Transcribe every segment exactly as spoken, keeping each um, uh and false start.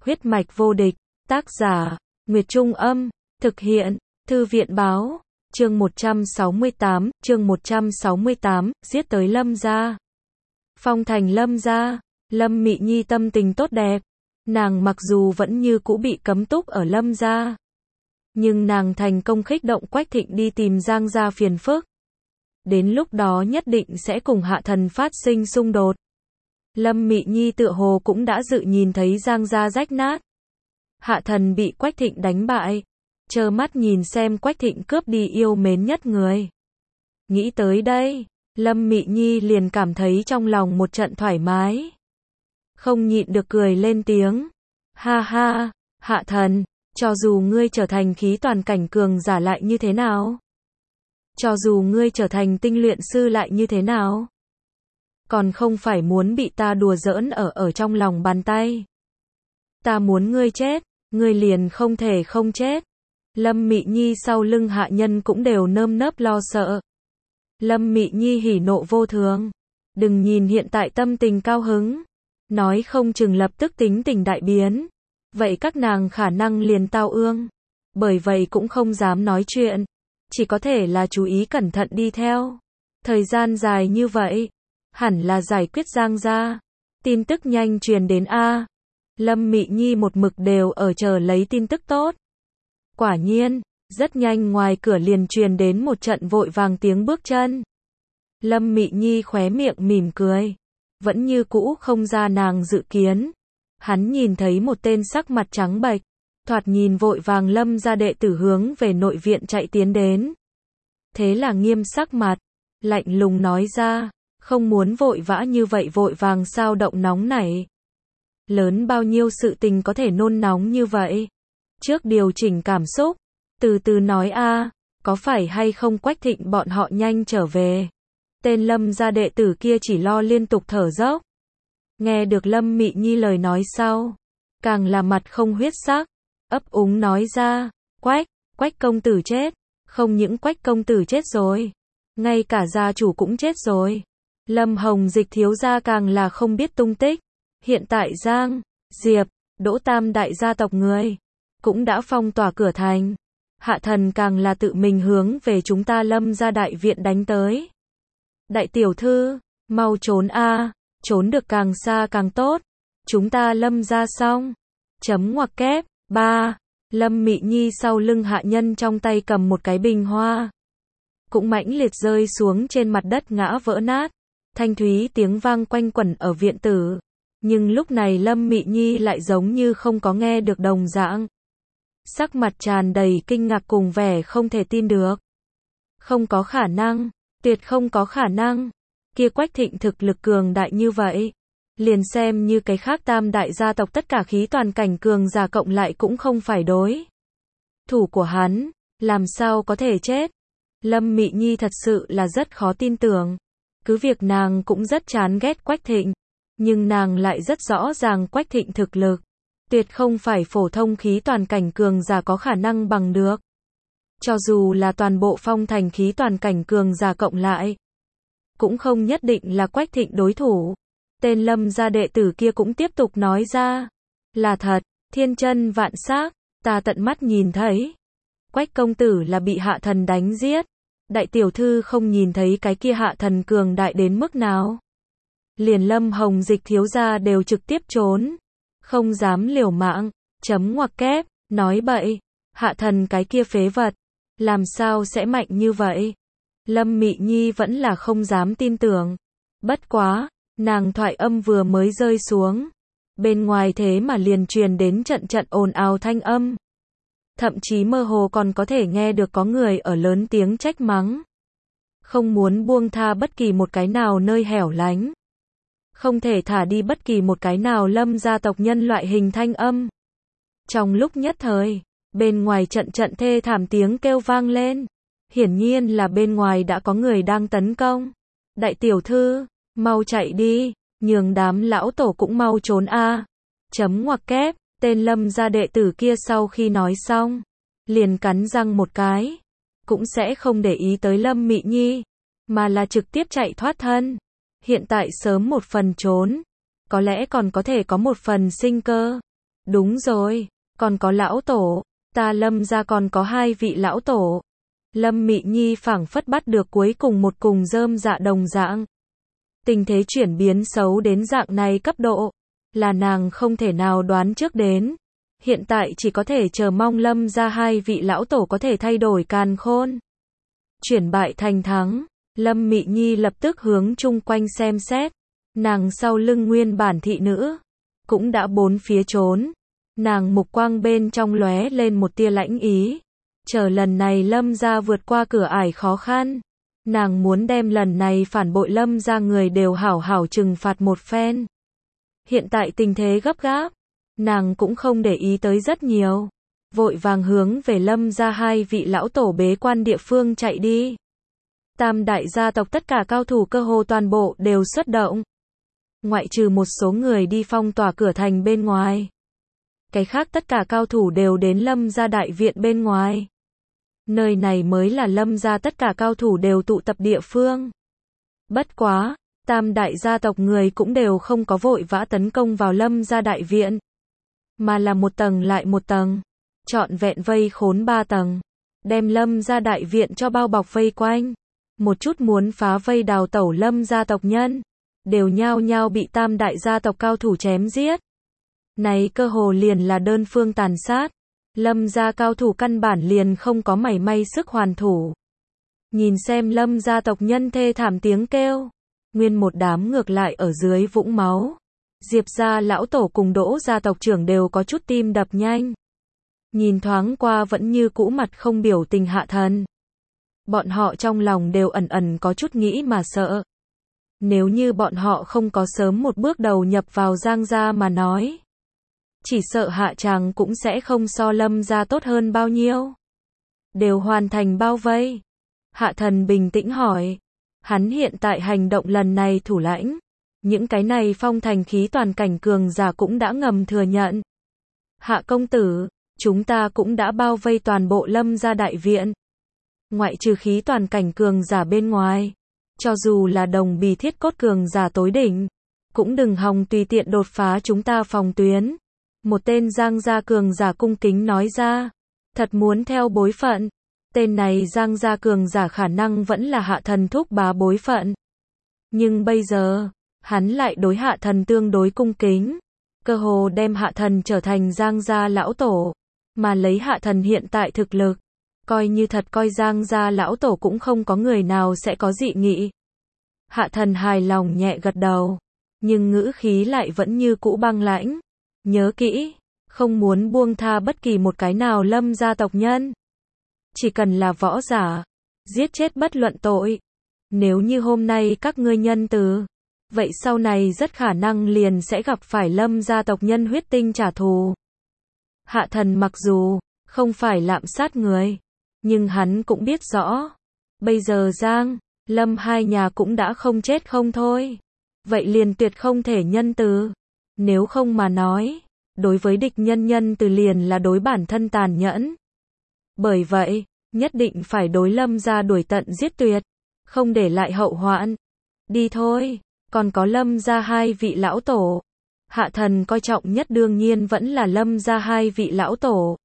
Huyết mạch vô địch, tác giả, Nguyệt Trung Âm, thực hiện, Thư viện báo, chương một trăm sáu mươi tám, chương một trăm sáu mươi tám, giết tới Lâm gia. Phong thành Lâm gia, Lâm Mị Nhi tâm tình tốt đẹp, nàng mặc dù vẫn như cũ bị cấm túc ở Lâm gia, nhưng nàng thành công khích động Quách Thịnh đi tìm Giang gia phiền phức. Đến lúc đó nhất định sẽ cùng Hạ Thần phát sinh xung đột. Lâm Mị Nhi tựa hồ cũng đã dự nhìn thấy Giang gia rách nát. Hạ Thần bị Quách Thịnh đánh bại, trơ mắt nhìn xem Quách Thịnh cướp đi yêu mến nhất người. Nghĩ tới đây, Lâm Mị Nhi liền cảm thấy trong lòng một trận thoải mái. Không nhịn được cười lên tiếng. Ha ha, Hạ Thần, cho dù ngươi trở thành khí toàn cảnh cường giả lại như thế nào? Cho dù ngươi trở thành tinh luyện sư lại như thế nào? Còn không phải muốn bị ta đùa giỡn ở ở trong lòng bàn tay. Ta muốn ngươi chết, ngươi liền không thể không chết. Lâm Mị Nhi sau lưng hạ nhân cũng đều nơm nớp lo sợ. Lâm Mị Nhi hỉ nộ vô thường. Đừng nhìn hiện tại tâm tình cao hứng, nói không chừng lập tức tính tình đại biến. Vậy các nàng khả năng liền tao ương. Bởi vậy cũng không dám nói chuyện. Chỉ có thể là chú ý cẩn thận đi theo. Thời gian dài như vậy, hẳn là giải quyết Giang gia. Tin tức nhanh truyền đến A. Lâm Mị Nhi một mực đều ở chờ lấy tin tức tốt. Quả nhiên, rất nhanh ngoài cửa liền truyền đến một trận vội vàng tiếng bước chân. Lâm Mị Nhi khóe miệng mỉm cười. Vẫn như cũ không ra nàng dự kiến. Hắn nhìn thấy một tên sắc mặt trắng bệch, thoạt nhìn vội vàng Lâm gia đệ tử hướng về nội viện chạy tiến đến. Thế là nghiêm sắc mặt, lạnh lùng nói ra, không muốn vội vã như vậy vội vàng sao động nóng nảy. Lớn bao nhiêu sự tình có thể nôn nóng như vậy? Trước điều chỉnh cảm xúc, từ từ nói a, có phải hay không Quách Thịnh bọn họ nhanh trở về? Tên Lâm gia đệ tử kia chỉ lo liên tục thở dốc. Nghe được Lâm Mị Nhi lời nói sau, càng là mặt không huyết sắc, ấp úng nói ra, Quách, Quách công tử chết, không những Quách công tử chết rồi, ngay cả gia chủ cũng chết rồi. Lâm Hồng Dịch thiếu gia càng là không biết tung tích. Hiện tại Giang, Diệp, Đỗ tam đại gia tộc người cũng đã phong tỏa cửa thành. Hạ Thần càng là tự mình hướng về chúng ta Lâm gia đại viện đánh tới. Đại tiểu thư, mau trốn a, trốn được càng xa càng tốt. Chúng ta Lâm gia xong. Chấm ngoặc kép. Ba. Lâm Mị Nhi sau lưng hạ nhân trong tay cầm một cái bình hoa, cũng mãnh liệt rơi xuống trên mặt đất ngã vỡ nát. Thanh thúy tiếng vang quanh quẩn ở viện tử. Nhưng lúc này Lâm Mị Nhi lại giống như không có nghe được đồng dạng. Sắc mặt tràn đầy kinh ngạc cùng vẻ không thể tin được. Không có khả năng, tuyệt không có khả năng. Kia Quách Thịnh thực lực cường đại như vậy. Liền xem như cái khác tam đại gia tộc tất cả khí toàn cảnh cường giả cộng lại cũng không phải đối thủ của hắn, làm sao có thể chết. Lâm Mị Nhi thật sự là rất khó tin tưởng. Cứ việc nàng cũng rất chán ghét Quách Thịnh, nhưng nàng lại rất rõ ràng Quách Thịnh thực lực tuyệt không phải phổ thông khí toàn cảnh cường giả có khả năng bằng được. Cho dù là toàn bộ phong thành khí toàn cảnh cường giả cộng lại, cũng không nhất định là Quách Thịnh đối thủ. Tên Lâm gia đệ tử kia cũng tiếp tục nói ra, là thật, thiên chân vạn xác, ta tận mắt nhìn thấy. Quách công tử là bị Hạ Thần đánh giết. Đại tiểu thư không nhìn thấy cái kia Hạ Thần cường đại đến mức nào. Liền Lâm Hồng Dịch thiếu gia đều trực tiếp trốn, không dám liều mạng. Chấm ngoặc kép, nói bậy, Hạ Thần cái kia phế vật, làm sao sẽ mạnh như vậy? Lâm Mị Nhi vẫn là không dám tin tưởng. Bất quá, nàng thoại âm vừa mới rơi xuống, bên ngoài thế mà liền truyền đến trận trận ồn ào thanh âm. Thậm chí mơ hồ còn có thể nghe được có người ở lớn tiếng trách mắng. Không muốn buông tha bất kỳ một cái nào nơi hẻo lánh. Không thể thả đi bất kỳ một cái nào Lâm gia tộc nhân loại hình thanh âm. Trong lúc nhất thời, bên ngoài trận trận thê thảm tiếng kêu vang lên. Hiển nhiên là bên ngoài đã có người đang tấn công. Đại tiểu thư, mau chạy đi, nhường đám lão tổ cũng mau trốn a. Chấm ngoặc kép, tên Lâm gia đệ tử kia sau khi nói xong, liền cắn răng một cái, cũng sẽ không để ý tới Lâm Mị Nhi, mà là trực tiếp chạy thoát thân. Hiện tại sớm một phần trốn, có lẽ còn có thể có một phần sinh cơ. Đúng rồi, còn có lão tổ, ta Lâm gia còn có hai vị lão tổ. Lâm Mị Nhi phảng phất bắt được cuối cùng một cùng rơm dạ đồng dạng. Tình thế chuyển biến xấu đến dạng này cấp độ, là nàng không thể nào đoán trước đến. Hiện tại chỉ có thể chờ mong Lâm gia hai vị lão tổ có thể thay đổi càn khôn. Chuyển bại thành thắng, Lâm Mị Nhi lập tức hướng chung quanh xem xét. Nàng sau lưng nguyên bản thị nữ, cũng đã bốn phía trốn. Nàng mục quang bên trong lóe lên một tia lãnh ý. Chờ lần này Lâm gia vượt qua cửa ải khó khăn. Nàng muốn đem lần này phản bội Lâm gia người đều hảo hảo trừng phạt một phen. Hiện tại tình thế gấp gáp, nàng cũng không để ý tới rất nhiều. Vội vàng hướng về Lâm gia hai vị lão tổ bế quan địa phương chạy đi. Tam đại gia tộc tất cả cao thủ cơ hồ toàn bộ đều xuất động. Ngoại trừ một số người đi phong tỏa cửa thành bên ngoài. Cái khác tất cả cao thủ đều đến Lâm gia đại viện bên ngoài. Nơi này mới là Lâm gia tất cả cao thủ đều tụ tập địa phương. Bất quá, tam đại gia tộc người cũng đều không có vội vã tấn công vào Lâm gia đại viện. Mà là một tầng lại một tầng. Trọn vẹn vây khốn ba tầng. Đem Lâm gia đại viện cho bao bọc vây quanh. Một chút muốn phá vây đào tẩu Lâm gia tộc nhân. Đều nhao nhao bị tam đại gia tộc cao thủ chém giết. Này cơ hồ liền là đơn phương tàn sát. Lâm gia cao thủ căn bản liền không có mảy may sức hoàn thủ. Nhìn xem Lâm gia tộc nhân thê thảm tiếng kêu. Nguyên một đám ngược lại ở dưới vũng máu. Diệp gia lão tổ cùng Đỗ gia tộc trưởng đều có chút tim đập nhanh. Nhìn thoáng qua vẫn như cũ mặt không biểu tình Hạ Thần. Bọn họ trong lòng đều ẩn ẩn có chút nghĩ mà sợ. Nếu như bọn họ không có sớm một bước đầu nhập vào Giang gia mà nói. Chỉ sợ hạ tràng cũng sẽ không so Lâm gia tốt hơn bao nhiêu. Đều hoàn thành bao vây. Hạ Thần bình tĩnh hỏi. Hắn hiện tại hành động lần này thủ lãnh. Những cái này phong thành khí toàn cảnh cường giả cũng đã ngầm thừa nhận. Hạ công tử, chúng ta cũng đã bao vây toàn bộ Lâm gia đại viện. Ngoại trừ khí toàn cảnh cường giả bên ngoài. Cho dù là đồng bì thiết cốt cường giả tối đỉnh. Cũng đừng hòng tùy tiện đột phá chúng ta phòng tuyến. Một tên Giang gia cường giả cung kính nói ra. Thật muốn theo bối phận. Tên này Giang gia cường giả khả năng vẫn là Hạ Thần thúc bá bối phận. Nhưng bây giờ, hắn lại đối Hạ Thần tương đối cung kính. Cơ hồ đem Hạ Thần trở thành Giang gia lão tổ. Mà lấy Hạ Thần hiện tại thực lực. Coi như thật coi Giang gia lão tổ cũng không có người nào sẽ có dị nghị. Hạ Thần hài lòng nhẹ gật đầu. Nhưng ngữ khí lại vẫn như cũ băng lãnh. Nhớ kỹ, không muốn buông tha bất kỳ một cái nào Lâm gia tộc nhân. Chỉ cần là võ giả, giết chết bất luận tội. Nếu như hôm nay các ngươi nhân từ, vậy sau này rất khả năng liền sẽ gặp phải Lâm gia tộc nhân huyết tinh trả thù. Hạ Thần mặc dù không phải lạm sát người, nhưng hắn cũng biết rõ, bây giờ Giang, Lâm hai nhà cũng đã không chết không thôi. Vậy liền tuyệt không thể nhân từ. Nếu không mà nói, đối với địch nhân nhân từ liền là đối bản thân tàn nhẫn. Bởi vậy, nhất định phải đối Lâm gia đuổi tận giết tuyệt, không để lại hậu hoạn. Đi thôi, còn có Lâm gia hai vị lão tổ. Hạ Thần coi trọng nhất đương nhiên vẫn là Lâm gia hai vị lão tổ.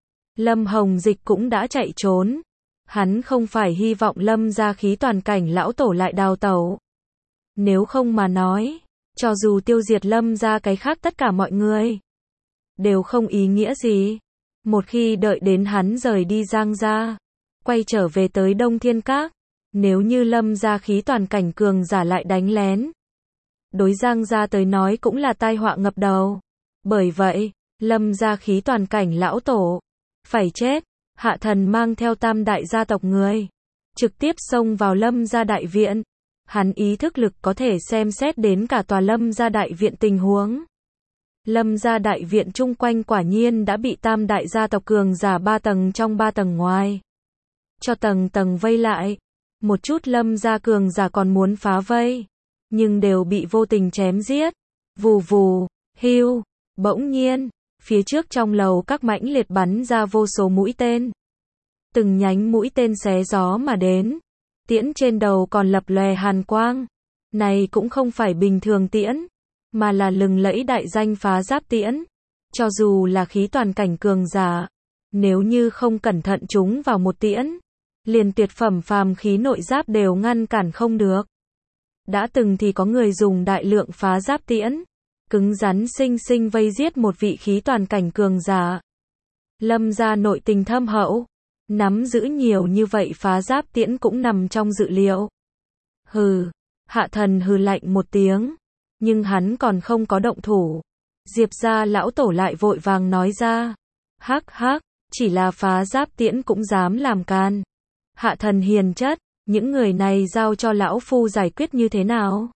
Lâm Hồng Dịch cũng đã chạy trốn. Hắn không phải hy vọng Lâm gia khí toàn cảnh lão tổ lại đào tẩu. Nếu không mà nói, cho dù tiêu diệt Lâm gia cái khác tất cả mọi người, đều không ý nghĩa gì. Một khi đợi đến hắn rời đi Giang gia, quay trở về tới Đông Thiên Các, nếu như Lâm gia khí toàn cảnh cường giả lại đánh lén, đối Giang gia tới nói cũng là tai họa ngập đầu. Bởi vậy, Lâm gia khí toàn cảnh lão tổ phải chết. Hạ Thần mang theo tam đại gia tộc người, trực tiếp xông vào Lâm gia đại viện. Hắn ý thức lực có thể xem xét đến cả tòa Lâm gia đại viện tình huống. Lâm gia đại viện chung quanh quả nhiên đã bị tam đại gia tộc cường giả ba tầng trong ba tầng ngoài. Cho tầng tầng vây lại. Một chút Lâm gia cường giả còn muốn phá vây. Nhưng đều bị vô tình chém giết. Vù vù, hiu, bỗng nhiên. Phía trước trong lầu các mãnh liệt bắn ra vô số mũi tên. Từng nhánh mũi tên xé gió mà đến. Tiễn trên đầu còn lập lòe hàn quang. Này cũng không phải bình thường tiễn, mà là lừng lẫy đại danh phá giáp tiễn. Cho dù là khí toàn cảnh cường giả, nếu như không cẩn thận chúng vào một tiễn, liền tuyệt phẩm phàm khí nội giáp đều ngăn cản không được. Đã từng thì có người dùng đại lượng phá giáp tiễn, cứng rắn sinh sinh vây giết một vị khí toàn cảnh cường giả. Lâm gia nội tình thâm hậu, nắm giữ nhiều như vậy phá giáp tiễn cũng nằm trong dự liệu. Hừ, Hạ Thần hừ lạnh một tiếng, nhưng hắn còn không có động thủ. Diệp gia lão tổ lại vội vàng nói ra, hắc hắc, chỉ là phá giáp tiễn cũng dám làm can. Hạ Thần hiền chất, những người này giao cho lão phu giải quyết như thế nào?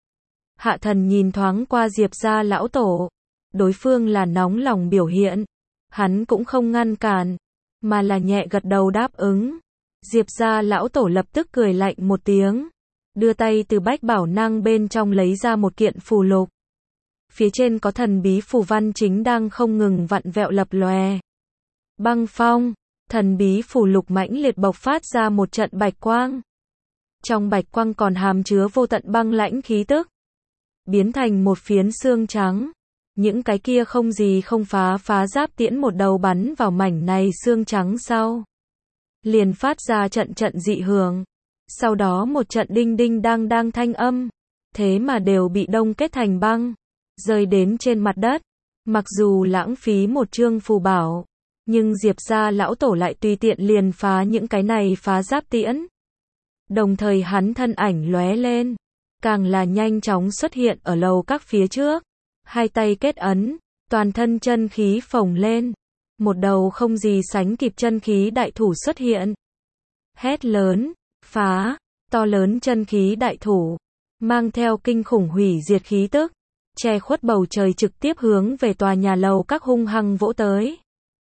Hạ Thần nhìn thoáng qua Diệp gia lão tổ, đối phương là nóng lòng biểu hiện, hắn cũng không ngăn cản, mà là nhẹ gật đầu đáp ứng. Diệp gia lão tổ lập tức cười lạnh một tiếng, đưa tay từ bách bảo năng bên trong lấy ra một kiện phù lục. Phía trên có thần bí phù văn chính đang không ngừng vặn vẹo lập lòe. Băng phong, thần bí phù lục mãnh liệt bộc phát ra một trận bạch quang. Trong bạch quang còn hàm chứa vô tận băng lãnh khí tức, biến thành một phiến xương trắng. Những cái kia không gì không phá phá giáp tiễn một đầu bắn vào mảnh này xương trắng sau, liền phát ra trận trận dị hưởng. Sau đó một trận đinh đinh đang đang thanh âm, thế mà đều bị đông kết thành băng, rơi đến trên mặt đất. Mặc dù lãng phí một chương phù bảo, nhưng Diệp gia lão tổ lại tùy tiện liền phá những cái này phá giáp tiễn. Đồng thời hắn thân ảnh lóe lên, càng là nhanh chóng xuất hiện ở lầu các phía trước, hai tay kết ấn, toàn thân chân khí phồng lên, một đầu không gì sánh kịp chân khí đại thủ xuất hiện. Hét lớn, phá, to lớn chân khí đại thủ, mang theo kinh khủng hủy diệt khí tức, che khuất bầu trời trực tiếp hướng về tòa nhà lầu các hung hăng vỗ tới.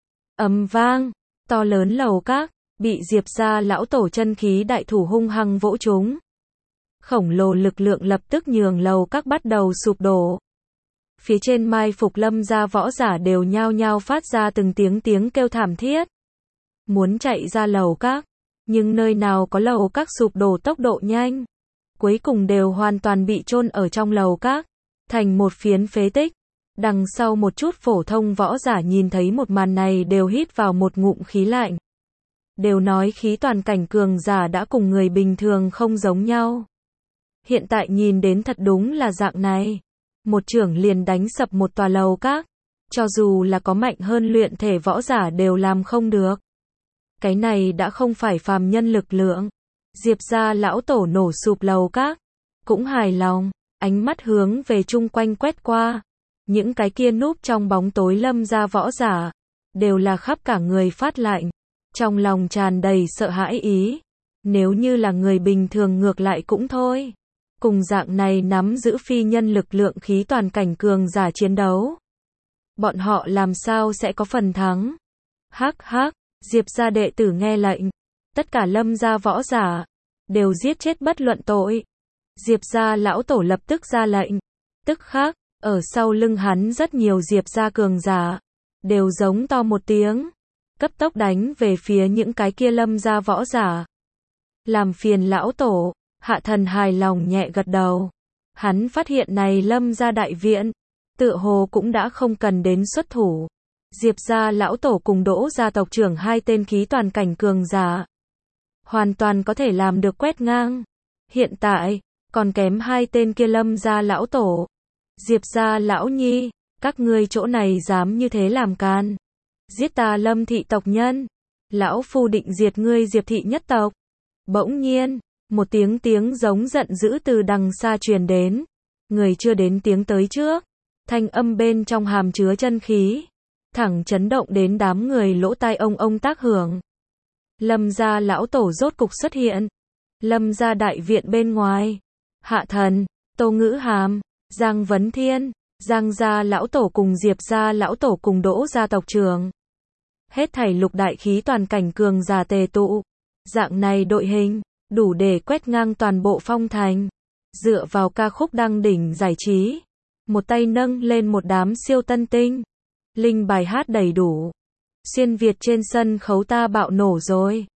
Ầm vang, to lớn lầu các, bị Diệp gia lão tổ chân khí đại thủ hung hăng vỗ trúng. Khổng lồ lực lượng lập tức nhường lầu các bắt đầu sụp đổ. Phía trên mai phục Lâm gia võ giả đều nhao nhao phát ra từng tiếng tiếng kêu thảm thiết. Muốn chạy ra lầu các, nhưng nơi nào có lầu các sụp đổ tốc độ nhanh. Cuối cùng đều hoàn toàn bị chôn ở trong lầu các, thành một phiến phế tích. Đằng sau một chút phổ thông võ giả nhìn thấy một màn này đều hít vào một ngụm khí lạnh. Đều nói khí toàn cảnh cường giả đã cùng người bình thường không giống nhau. Hiện tại nhìn đến thật đúng là dạng này. Một chưởng liền đánh sập một tòa lầu các. Cho dù là có mạnh hơn luyện thể võ giả đều làm không được. Cái này đã không phải phàm nhân lực lượng. Diệp gia lão tổ nổ sụp lầu các, cũng hài lòng, ánh mắt hướng về chung quanh quét qua. Những cái kia núp trong bóng tối Lâm gia võ giả, đều là khắp cả người phát lạnh, trong lòng tràn đầy sợ hãi ý. Nếu như là người bình thường ngược lại cũng thôi. Cùng dạng này nắm giữ phi nhân lực lượng khí toàn cảnh cường giả chiến đấu, bọn họ làm sao sẽ có phần thắng. Hắc hắc, Diệp gia đệ tử nghe lệnh, tất cả Lâm gia võ giả đều giết chết bất luận tội. Diệp gia lão tổ lập tức ra lệnh, tức khắc, ở sau lưng hắn rất nhiều Diệp gia cường giả đều giống to một tiếng, cấp tốc đánh về phía những cái kia Lâm gia võ giả. Làm phiền lão tổ. Hạ Thần hài lòng nhẹ gật đầu. Hắn phát hiện này Lâm gia đại viện, tựa hồ cũng đã không cần đến xuất thủ. Diệp gia lão tổ cùng Đỗ gia tộc trưởng hai tên khí toàn cảnh cường giả, hoàn toàn có thể làm được quét ngang. Hiện tại, còn kém hai tên kia Lâm gia lão tổ. Diệp gia lão nhi, các ngươi chỗ này dám như thế làm can. Giết ta Lâm thị tộc nhân. Lão phu định diệt ngươi Diệp thị nhất tộc. Bỗng nhiên, một tiếng tiếng giống giận dữ từ đằng xa truyền đến. Người chưa đến tiếng tới trước. Thanh âm bên trong hàm chứa chân khí, thẳng chấn động đến đám người lỗ tai ông ông tác hưởng. Lâm gia lão tổ rốt cục xuất hiện. Lâm gia đại viện bên ngoài, Hạ Thần, Tô Ngữ Hàm, Giang Vấn Thiên, Giang gia lão tổ cùng Diệp gia lão tổ cùng Đỗ gia tộc trưởng. Hết thảy lục đại khí toàn cảnh cường giả tề tụ. Dạng này đội hình, đủ để quét ngang toàn bộ phong thành. Dựa vào ca khúc đăng đỉnh giải trí, một tay nâng lên một đám siêu tân tinh. Linh bài hát đầy đủ. Xuyên Việt trên sân khấu ta bạo nổ rồi.